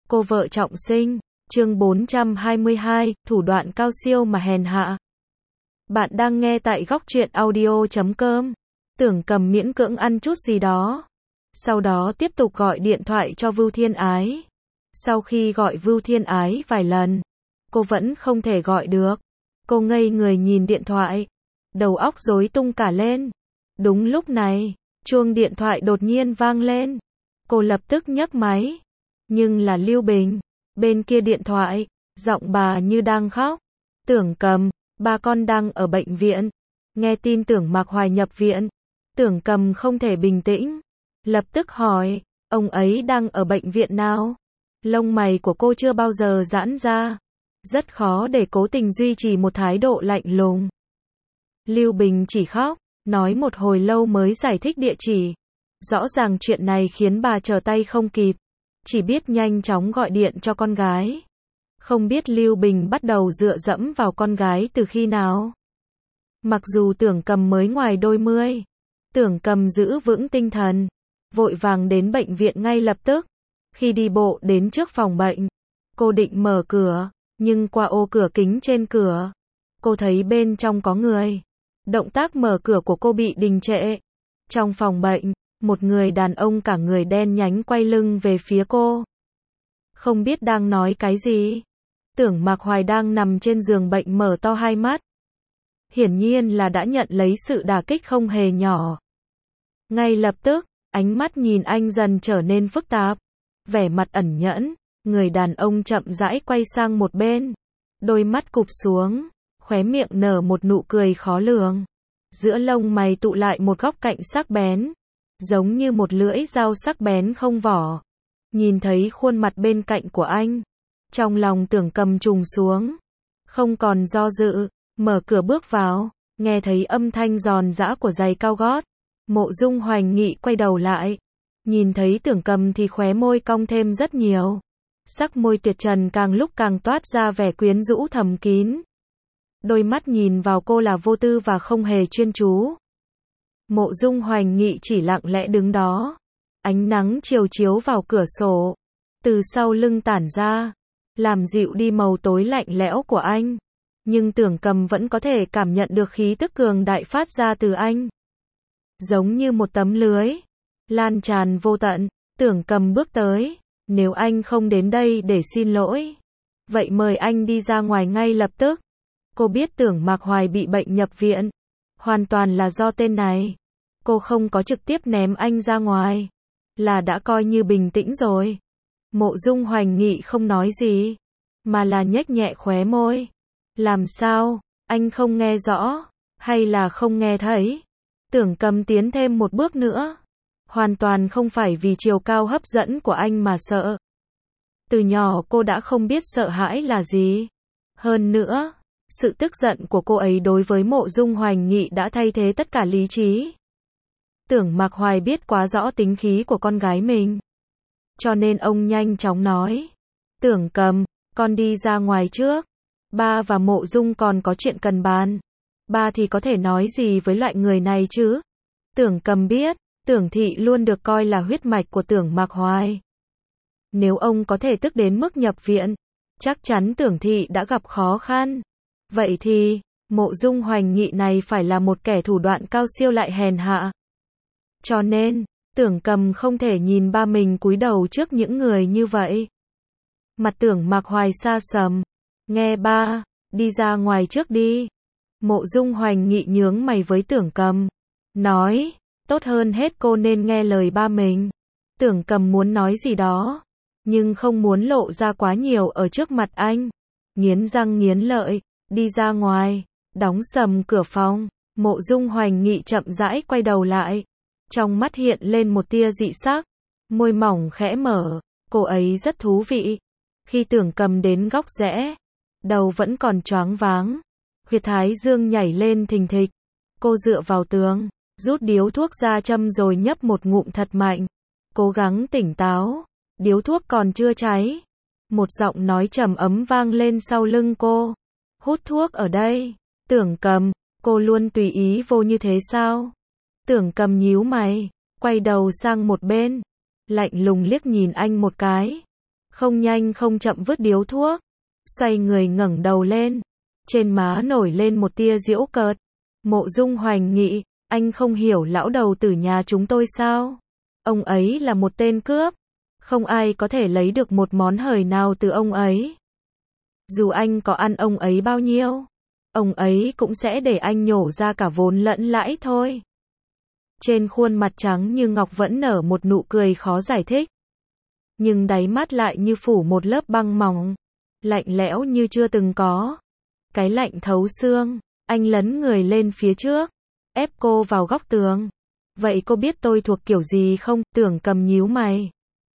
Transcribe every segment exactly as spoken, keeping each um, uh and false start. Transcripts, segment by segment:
Cô vợ trọng sinh, chương bốn trăm hai mươi hai, thủ đoạn cao siêu mà hèn hạ. Bạn đang nghe tại góc truyện audio chấm com. Tưởng Cầm miễn cưỡng ăn chút gì đó. Sau đó tiếp tục gọi điện thoại cho Vưu Thiên Ái. Sau khi gọi Vưu Thiên Ái vài lần, cô vẫn không thể gọi được. Cô ngây người nhìn điện thoại, đầu óc rối tung cả lên. Đúng lúc này, chuông điện thoại đột nhiên vang lên. Cô lập tức nhấc máy. Nhưng là Lưu Bình. Bên kia điện thoại, giọng bà như đang khóc. Tưởng Cầm, ba con đang ở bệnh viện. Nghe tin Tưởng Mạc Hoài nhập viện, Tưởng Cầm không thể bình tĩnh. Lập tức hỏi, ông ấy đang ở bệnh viện nào? Lông mày của cô chưa bao giờ giãn ra. Rất khó để cố tình duy trì một thái độ lạnh lùng. Lưu Bình chỉ khóc, nói một hồi lâu mới giải thích địa chỉ. Rõ ràng chuyện này khiến bà trở tay không kịp. Chỉ biết nhanh chóng gọi điện cho con gái. Không biết Lưu Bình bắt đầu dựa dẫm vào con gái từ khi nào. Mặc dù Tưởng Cầm mới ngoài đôi mươi, Tưởng Cầm giữ vững tinh thần, vội vàng đến bệnh viện ngay lập tức. Khi đi bộ đến trước phòng bệnh, cô định mở cửa, nhưng qua ô cửa kính trên cửa, cô thấy bên trong có người. Động tác mở cửa của cô bị đình trệ. Trong phòng bệnh, một người đàn ông cả người đen nhánh quay lưng về phía cô. Không biết đang nói cái gì. Tưởng Mạc Hoài đang nằm trên giường bệnh mở to hai mắt. Hiển nhiên là đã nhận lấy sự đả kích không hề nhỏ. Ngay lập tức, ánh mắt nhìn anh dần trở nên phức tạp. Vẻ mặt ẩn nhẫn, người đàn ông chậm rãi quay sang một bên. Đôi mắt cụp xuống, khóe miệng nở một nụ cười khó lường. Giữa lông mày tụ lại một góc cạnh sắc bén. Giống như một lưỡi dao sắc bén không vỏ. Nhìn thấy khuôn mặt bên cạnh của anh, trong lòng Tưởng Cầm trùng xuống. Không còn do dự, mở cửa bước vào, nghe thấy âm thanh giòn giã của giày cao gót. Mộ Dung Hoành Nghị quay đầu lại. Nhìn thấy Tưởng Cầm thì khóe môi cong thêm rất nhiều. Sắc môi tuyệt trần càng lúc càng toát ra vẻ quyến rũ thầm kín. Đôi mắt nhìn vào cô là vô tư và không hề chuyên chú. Mộ Dung Hoành Nghị chỉ lặng lẽ đứng đó. Ánh nắng chiều chiếu vào cửa sổ, từ sau lưng tản ra, làm dịu đi màu tối lạnh lẽo của anh. Nhưng Tưởng Cầm vẫn có thể cảm nhận được khí tức cường đại phát ra từ anh. Giống như một tấm lưới, lan tràn vô tận. Tưởng Cầm bước tới. Nếu anh không đến đây để xin lỗi, vậy mời anh đi ra ngoài ngay lập tức. Cô biết Tưởng Mạc Hoài bị bệnh nhập viện. Hoàn toàn là do tên này. Cô không có trực tiếp ném anh ra ngoài, là đã coi như bình tĩnh rồi. Mộ Dung Hoành Nghị không nói gì, mà là nhếch nhẹ khóe môi. Làm sao, anh không nghe rõ, hay là không nghe thấy? Tưởng Cầm tiến thêm một bước nữa. Hoàn toàn không phải vì chiều cao hấp dẫn của anh mà sợ. Từ nhỏ cô đã không biết sợ hãi là gì. Hơn nữa, sự tức giận của cô ấy đối với Mộ Dung Hoành Nghị đã thay thế tất cả lý trí. Tưởng Mạc Hoài biết quá rõ tính khí của con gái mình. Cho nên ông nhanh chóng nói. Tưởng Cầm, con đi ra ngoài trước. Ba và Mộ Dung còn có chuyện cần bàn. Ba thì có thể nói gì với loại người này chứ? Tưởng Cầm biết, Tưởng Thị luôn được coi là huyết mạch của Tưởng Mạc Hoài. Nếu ông có thể tức đến mức nhập viện, chắc chắn Tưởng Thị đã gặp khó khăn. Vậy thì, Mộ Dung Hoành Nghị này phải là một kẻ thủ đoạn cao siêu lại hèn hạ. Cho nên, Tưởng Cầm không thể nhìn ba mình cúi đầu trước những người như vậy. Mặt Tưởng Mạc Hoài xa sầm. Nghe ba, đi ra ngoài trước đi. Mộ Dung Hoành Nghị nhướng mày với Tưởng Cầm. Nói, tốt hơn hết cô nên nghe lời ba mình. Tưởng Cầm muốn nói gì đó, nhưng không muốn lộ ra quá nhiều ở trước mặt anh. Nghiến răng nghiến lợi, đi ra ngoài, đóng sầm cửa phòng. Mộ Dung Hoành Nghị chậm rãi quay đầu lại. Trong mắt hiện lên một tia dị sắc, môi mỏng khẽ mở, cô ấy rất thú vị. Khi Tưởng Cầm đến góc rẽ, đầu vẫn còn choáng váng, huyệt thái dương nhảy lên thình thịch. Cô dựa vào tường, rút điếu thuốc ra châm rồi nhấp một ngụm thật mạnh, cố gắng tỉnh táo. Điếu thuốc còn chưa cháy, một giọng nói trầm ấm vang lên sau lưng cô. Hút thuốc ở đây? Tưởng Cầm, cô luôn tùy ý vô như thế sao? Tưởng Cầm nhíu mày, quay đầu sang một bên, lạnh lùng liếc nhìn anh một cái. không nhanh không chậm vứt điếu thuốc, xoay người ngẩng đầu lên, trên má nổi lên một tia giễu cợt. Mộ Dung Hoành Nghị, anh không hiểu lão đầu tử nhà chúng tôi sao? Ông ấy là một tên cướp, không ai có thể lấy được một món hời nào từ ông ấy. Dù anh có ăn ông ấy bao nhiêu, ông ấy cũng sẽ để anh nhổ ra cả vốn lẫn lãi thôi. Trên khuôn mặt trắng như ngọc vẫn nở một nụ cười khó giải thích, nhưng đáy mắt lại như phủ một lớp băng mỏng, lạnh lẽo như chưa từng có. Cái lạnh thấu xương, anh lấn người lên phía trước, ép cô vào góc tường. Vậy cô biết tôi thuộc kiểu gì không? Tưởng Cầm nhíu mày,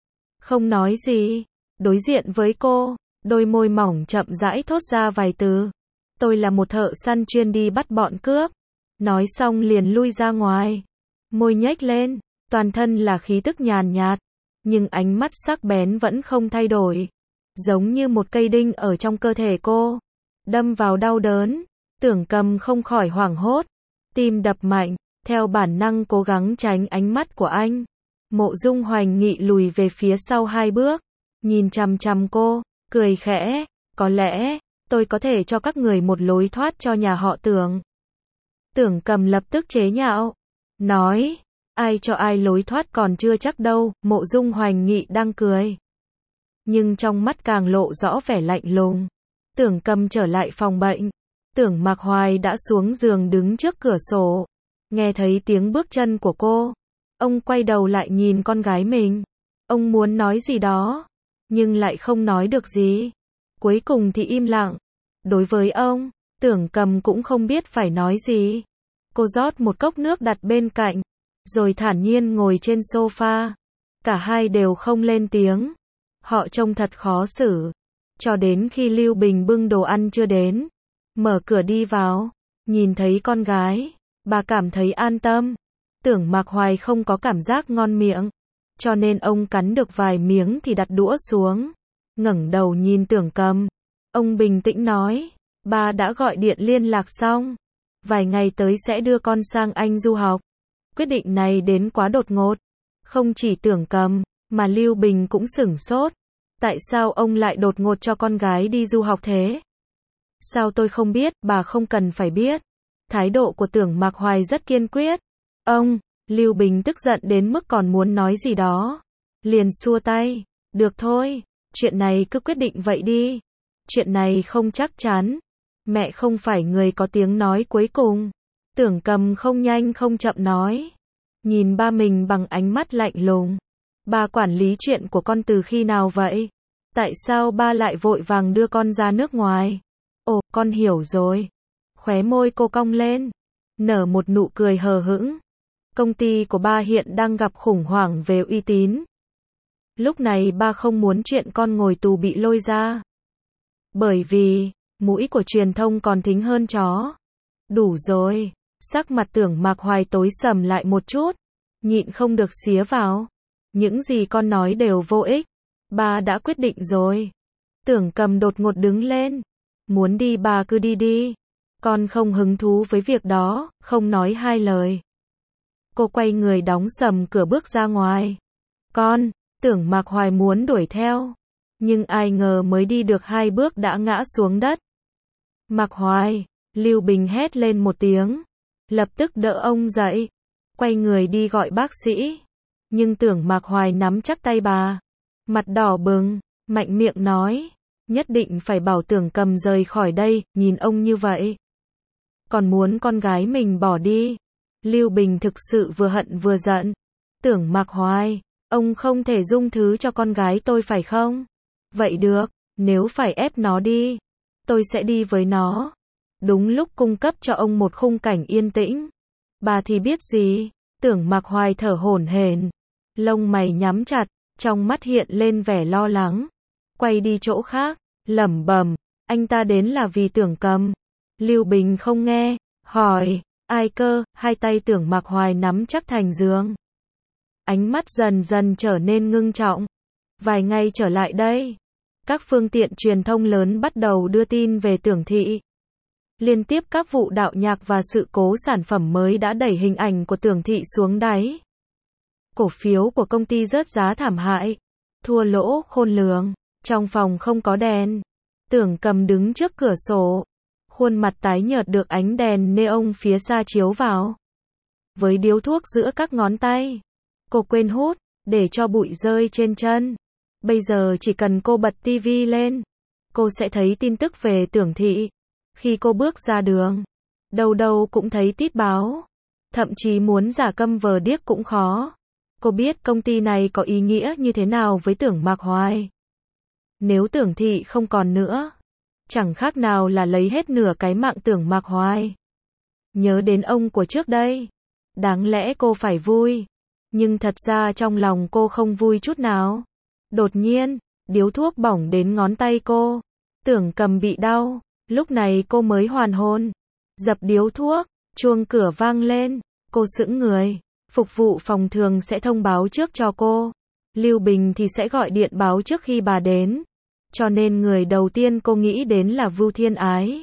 không nói gì. Đối diện với cô, đôi môi mỏng chậm rãi thốt ra vài từ. Tôi là một thợ săn chuyên đi bắt bọn cướp. Nói xong liền lui ra ngoài, môi nhếch lên, toàn thân là khí tức nhàn nhạt, nhưng ánh mắt sắc bén vẫn không thay đổi, giống như một cây đinh ở trong cơ thể cô, đâm vào đau đớn. Tưởng Cầm không khỏi hoảng hốt, tim đập mạnh, theo bản năng cố gắng tránh ánh mắt của anh. Mộ Dung Hoành Nghị lùi về phía sau hai bước, nhìn chằm chằm cô, cười khẽ, có lẽ, tôi có thể cho các người một lối thoát cho nhà họ Tưởng. Tưởng Cầm lập tức chế nhạo, nói, ai cho ai lối thoát còn chưa chắc đâu. Mộ Dung Hoành Nghị đang cười, nhưng trong mắt càng lộ rõ vẻ lạnh lùng. Tưởng Cầm trở lại phòng bệnh, Tưởng Mạc Hoài đã xuống giường đứng trước cửa sổ, nghe thấy tiếng bước chân của cô. Ông quay đầu lại nhìn con gái mình, ông muốn nói gì đó, nhưng lại không nói được gì. Cuối cùng thì im lặng. Đối với ông, Tưởng Cầm cũng không biết phải nói gì. Cô rót một cốc nước đặt bên cạnh, rồi thản nhiên ngồi trên sofa. Cả hai đều không lên tiếng. Họ trông thật khó xử. Cho đến khi Lưu Bình bưng đồ ăn chưa đến, mở cửa đi vào, nhìn thấy con gái, bà cảm thấy an tâm. Tưởng Mạc Hoài không có cảm giác ngon miệng, cho nên ông cắn được vài miếng thì đặt đũa xuống, ngẩng đầu nhìn Tưởng Cầm. Ông bình tĩnh nói, ba đã gọi điện liên lạc xong, vài ngày tới sẽ đưa con sang Anh du học. Quyết định này đến quá đột ngột, không chỉ Tưởng Cầm, mà Lưu Bình cũng sửng sốt. Tại sao ông lại đột ngột cho con gái đi du học thế? Sao tôi không biết? Bà không cần phải biết. Thái độ của Tưởng Mạc Hoài rất kiên quyết. Ông, Lưu Bình tức giận đến mức còn muốn nói gì đó, liền xua tay. Được thôi, chuyện này cứ quyết định vậy đi. Chuyện này không chắc chắn. Mẹ không phải người có tiếng nói cuối cùng. Tưởng Cầm không nhanh không chậm nói, nhìn ba mình bằng ánh mắt lạnh lùng. Ba quản lý chuyện của con từ khi nào vậy? Tại sao ba lại vội vàng đưa con ra nước ngoài? Ồ, con hiểu rồi. Khóe môi cô cong lên, nở một nụ cười hờ hững. Công ty của ba hiện đang gặp khủng hoảng về uy tín. Lúc này ba không muốn chuyện con ngồi tù bị lôi ra. Bởi vì, mũi của truyền thông còn thính hơn chó. Đủ rồi. Sắc mặt Tưởng Mạc Hoài tối sầm lại một chút, nhịn không được xía vào. Những gì con nói đều vô ích. Ba đã quyết định rồi. Tưởng Cầm đột ngột đứng lên. Muốn đi bà cứ đi đi. Con không hứng thú với việc đó, không nói hai lời. Cô quay người đóng sầm cửa bước ra ngoài. Con, Tưởng Mạc Hoài muốn đuổi theo, nhưng ai ngờ mới đi được hai bước đã ngã xuống đất. Mạc Hoài, Lưu Bình hét lên một tiếng, lập tức đỡ ông dậy, quay người đi gọi bác sĩ. Nhưng Tưởng Mạc Hoài nắm chắc tay bà, mặt đỏ bừng, mạnh miệng nói, nhất định phải bảo Tưởng Cầm rời khỏi đây. Nhìn ông như vậy, còn muốn con gái mình bỏ đi. Lưu Bình thực sự vừa hận vừa giận. Tưởng Mạc Hoài, ông không thể dung thứ cho con gái tôi phải không? Vậy được, nếu phải ép nó đi, tôi sẽ đi với nó. Đúng lúc cung cấp cho ông một khung cảnh yên tĩnh. Bà thì biết gì? Tưởng Mạc Hoài thở hổn hển, lông mày nhắm chặt, trong mắt hiện lên vẻ lo lắng. Quay đi chỗ khác, lẩm bẩm, anh ta đến là vì Tưởng Cầm. Lưu Bình không nghe, hỏi, ai cơ? Hai tay Tưởng Mạc Hoài nắm chắc thành giường. Ánh mắt dần dần trở nên ngưng trọng. Vài ngày trở lại đây, các phương tiện truyền thông lớn bắt đầu đưa tin về Tưởng Thị. Liên tiếp các vụ đạo nhạc và sự cố sản phẩm mới đã đẩy hình ảnh của Tưởng Thị xuống đáy. Cổ phiếu của công ty rớt giá thảm hại, thua lỗ khôn lường. Trong phòng không có đèn. Tưởng Cầm đứng trước cửa sổ. Khuôn mặt tái nhợt được ánh đèn neon phía xa chiếu vào. Với điếu thuốc giữa các ngón tay. Cô quên hút, để cho bụi rơi trên chân. Bây giờ chỉ cần cô bật tivi lên, cô sẽ thấy tin tức về Tưởng Thị. Khi cô bước ra đường, đâu đâu cũng thấy tít báo. Thậm chí muốn giả câm vờ điếc cũng khó. Cô biết công ty này có ý nghĩa như thế nào với Tưởng Mạc Hoài. Nếu Tưởng Thị không còn nữa, chẳng khác nào là lấy hết nửa cái mạng Tưởng Mạc Hoài. Nhớ đến ông của trước đây, đáng lẽ cô phải vui, nhưng thật ra trong lòng cô không vui chút nào. Đột nhiên, điếu thuốc bỏng đến ngón tay cô. Tưởng Cầm bị đau, lúc này cô mới hoàn hồn. Dập điếu thuốc, chuông cửa vang lên, cô sững người. Phục vụ phòng thường sẽ thông báo trước cho cô. Lưu Bình thì sẽ gọi điện báo trước khi bà đến. Cho nên người đầu tiên cô nghĩ đến là Vưu Thiên Ái.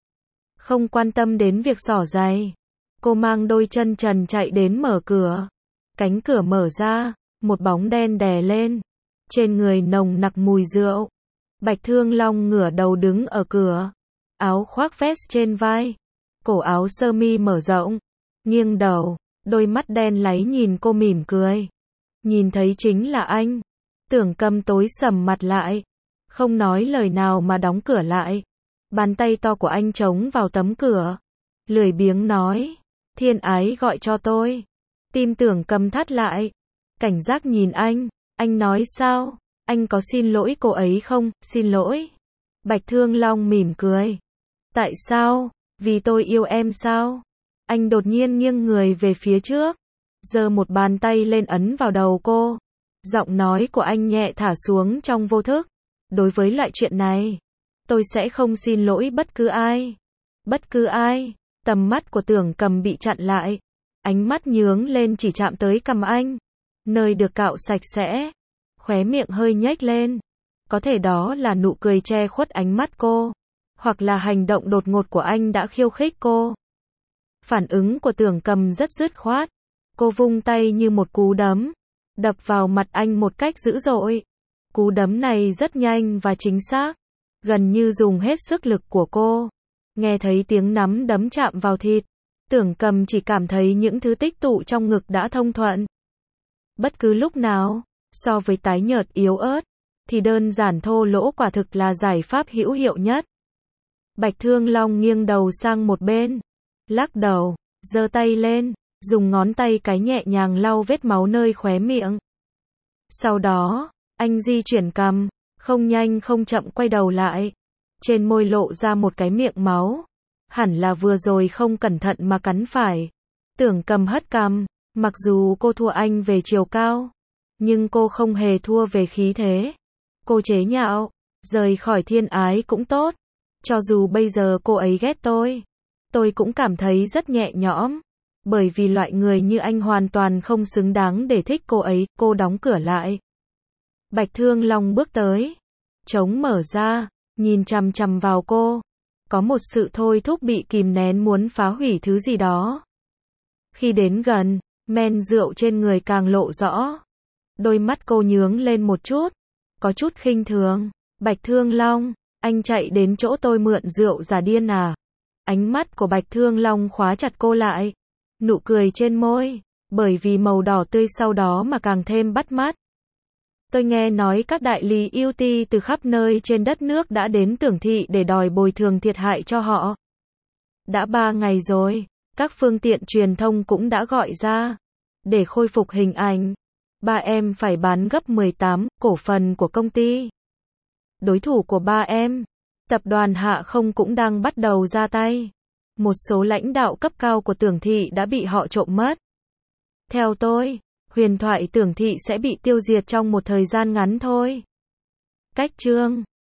Không quan tâm đến việc xỏ giày, cô mang đôi chân trần chạy đến mở cửa. Cánh cửa mở ra, một bóng đen đè lên. Trên người nồng nặc mùi rượu. Bạch Thương Long ngửa đầu đứng ở cửa. Áo khoác vest trên vai. Cổ áo sơ mi mở rộng. Nghiêng đầu, đôi mắt đen láy nhìn cô mỉm cười. Nhìn thấy chính là anh. Tưởng Cầm tối sầm mặt lại. Không nói lời nào mà đóng cửa lại. Bàn tay to của anh chống vào tấm cửa. Lười biếng nói. Thiên Ái gọi cho tôi. Tim Tưởng Cầm thắt lại. Cảnh giác nhìn anh. Anh nói sao? Anh có xin lỗi cô ấy không? Xin lỗi. Bạch Thương Long mỉm cười. Tại sao? Vì tôi yêu em sao? Anh đột nhiên nghiêng người về phía trước. Giơ một bàn tay lên ấn vào đầu cô. Giọng nói của anh nhẹ thả xuống trong vô thức. Đối với loại chuyện này, tôi sẽ không xin lỗi bất cứ ai. Bất cứ ai. Tầm mắt của Tưởng Cầm bị chặn lại. Ánh mắt nhướng lên chỉ chạm tới cằm anh. Nơi được cạo sạch sẽ. Khóe miệng hơi nhếch lên. Có thể đó là nụ cười che khuất ánh mắt cô. Hoặc là hành động đột ngột của anh đã khiêu khích cô. Phản ứng của Tưởng Cầm rất dứt khoát. Cô vung tay như một cú đấm. Đập vào mặt anh một cách dữ dội. Cú đấm này rất nhanh và chính xác. Gần như dùng hết sức lực của cô. Nghe thấy tiếng nắm đấm chạm vào thịt. Tưởng Cầm chỉ cảm thấy những thứ tích tụ trong ngực đã thông thuận. Bất cứ lúc nào, so với tái nhợt yếu ớt, thì đơn giản thô lỗ quả thực là giải pháp hữu hiệu nhất. Bạch Thương Long nghiêng đầu sang một bên. Lắc đầu, giơ tay lên, dùng ngón tay cái nhẹ nhàng lau vết máu nơi khóe miệng. Sau đó, anh di chuyển cằm, không nhanh không chậm quay đầu lại. Trên môi lộ ra một cái miệng máu. Hẳn là vừa rồi không cẩn thận mà cắn phải. Tưởng Cầm hất cằm, mặc dù cô thua anh về chiều cao, nhưng cô không hề thua về khí thế. Cô chế nhạo, rời khỏi Thiên Ái cũng tốt. Cho dù bây giờ cô ấy ghét tôi, tôi cũng cảm thấy rất nhẹ nhõm. Bởi vì loại người như anh hoàn toàn không xứng đáng để thích cô ấy. Cô đóng cửa lại. Bạch Thương Long bước tới. Trống mở ra, nhìn chằm chằm vào cô. Có một sự thôi thúc bị kìm nén muốn phá hủy thứ gì đó. Khi đến gần, men rượu trên người càng lộ rõ. Đôi mắt cô nhướng lên một chút. Có chút khinh thường. Bạch Thương Long, anh chạy đến chỗ tôi mượn rượu giả điên à? Ánh mắt của Bạch Thương Long khóa chặt cô lại. Nụ cười trên môi, bởi vì màu đỏ tươi sau đó mà càng thêm bắt mắt. Tôi nghe nói các đại lý ưu ti từ khắp nơi trên đất nước đã đến Tưởng Thị để đòi bồi thường thiệt hại cho họ. Đã ba ngày rồi, các phương tiện truyền thông cũng đã gọi ra. Để khôi phục hình ảnh, ba em phải bán gấp mười tám cổ phần của công ty. Đối thủ của ba em, tập đoàn Hạ Không cũng đang bắt đầu ra tay. Một số lãnh đạo cấp cao của Tưởng Thị đã bị họ trộm mất. Theo tôi, huyền thoại Tưởng Thị sẽ bị tiêu diệt trong một thời gian ngắn thôi. Cách chương